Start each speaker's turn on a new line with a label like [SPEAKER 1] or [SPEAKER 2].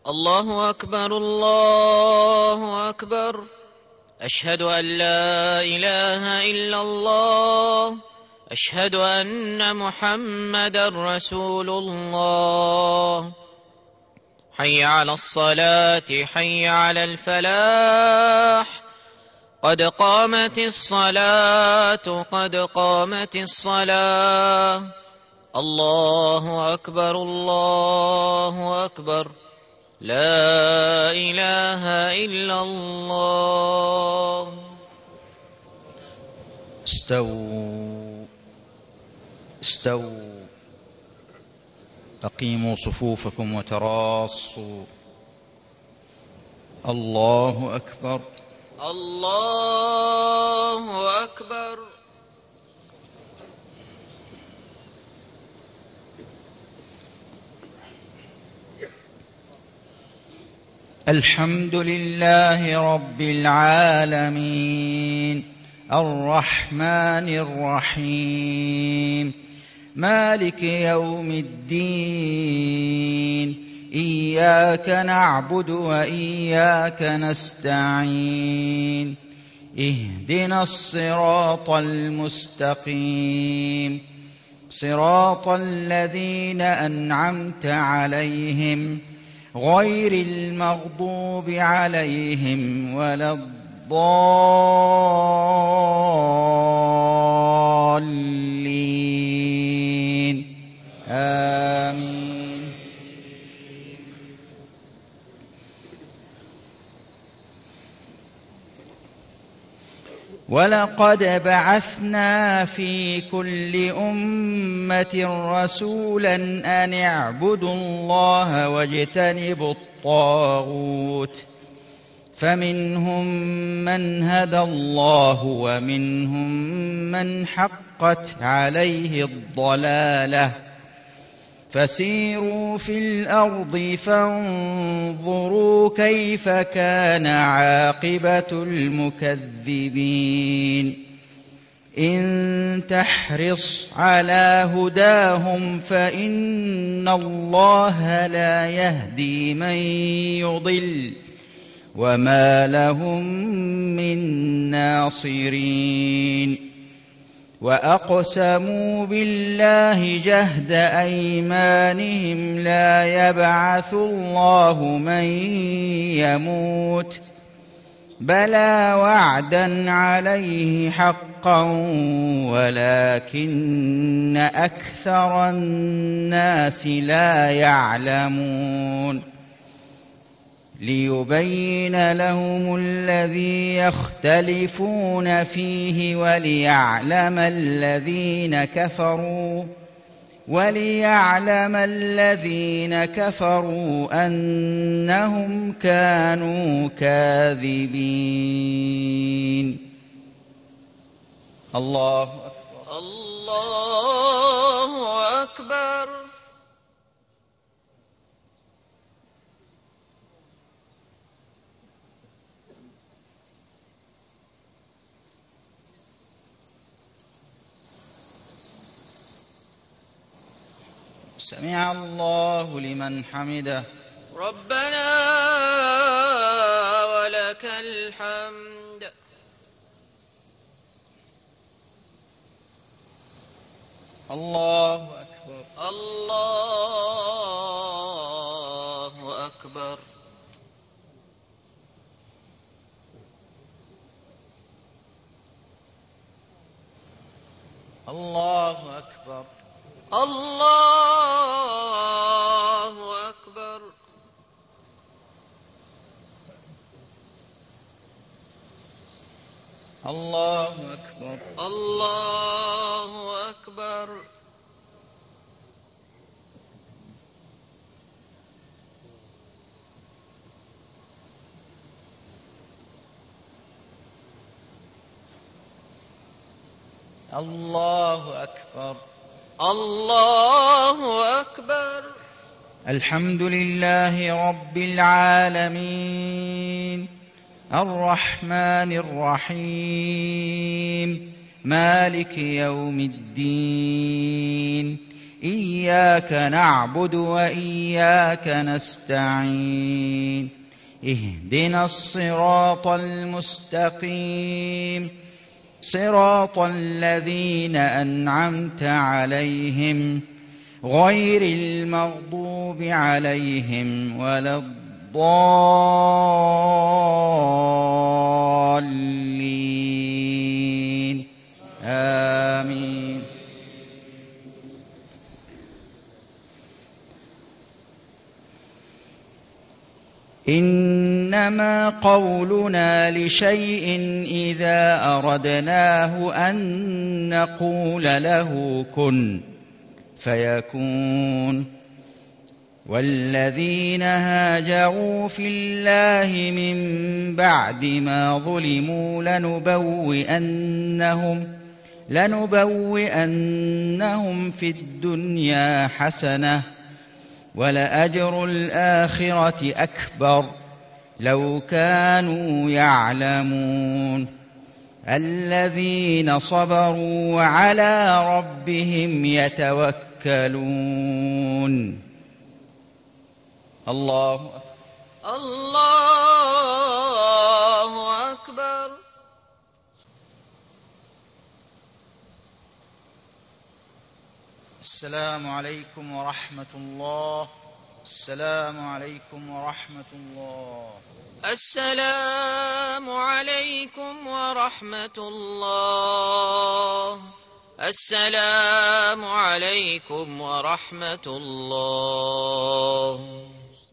[SPEAKER 1] الله أكبر الله أكبر. أشهد أن لا إله إلا الله. أشهد أن محمدا رسول الله. حي على الصلاة حي على الفلاح. قد قامت الصلاة قد قامت الصلاة. الله أكبر الله أكبر. لا إله إلا الله.
[SPEAKER 2] استووا استووا. أقيموا صفوفكم وتراصوا. الله أكبر
[SPEAKER 1] الله أكبر.
[SPEAKER 2] الحمد لله رب العالمين الرحمن الرحيم مالك يوم الدين. إياك نعبد وإياك نستعين. اهدنا الصراط المستقيم صراط الذين أنعمت عليهم غير المغضوب عليهم ولا الضالين. آمين. ولقد بعثنا في كل أمة رسولا أن اعبدوا الله واجتنبوا الطاغوت فمنهم من هدى الله ومنهم من حقت عليه الضلالة. فسيروا في الأرض فانظروا كيف كان عاقبة المكذبين. إن تحرص على هداهم فإن الله لا يهدي من يضل وما لهم من ناصرين. وأقسموا بالله جهد أيمانهم لا يبعث الله من يموت بلى وعدا عليه حقا ولكن أكثر الناس لا يعلمون. ليبين لهم الذي يختلفون فيه وليعلم الذين كفروا أنهم كانوا كاذبين. الله أكبر
[SPEAKER 1] الله أكبر.
[SPEAKER 2] سمع الله لمن حمده.
[SPEAKER 1] ربنا ولك الحمد.
[SPEAKER 2] الله أكبر
[SPEAKER 1] الله أكبر.
[SPEAKER 2] الله أكبر
[SPEAKER 1] الله أكبر.
[SPEAKER 2] الله أكبر
[SPEAKER 1] الله أكبر.
[SPEAKER 2] الله أكبر
[SPEAKER 1] الله أكبر.
[SPEAKER 2] الحمد لله رب العالمين الرحمن الرحيم مالك يوم الدين. إياك نعبد وإياك نستعين اهدنا الصراط المستقيم صراط الذين أنعمت عليهم غير المغضوب عليهم ولا الضالين آمين. إنما قولنا لشيء إذا أردناه أن نقول له كن فيكون. والذين هاجروا في الله من بعد ما ظلموا لنبوئنهم في الدنيا حسنة ولأجر الآخرة أكبر لو كانوا يعلمون. الذين صبروا وعلى ربهم يتوكلون. الله
[SPEAKER 1] أكبر.
[SPEAKER 2] السلام عليكم ورحمة الله. السلام عليكم ورحمة الله.
[SPEAKER 1] السلام عليكم ورحمة الله. السلام عليكم ورحمة الله.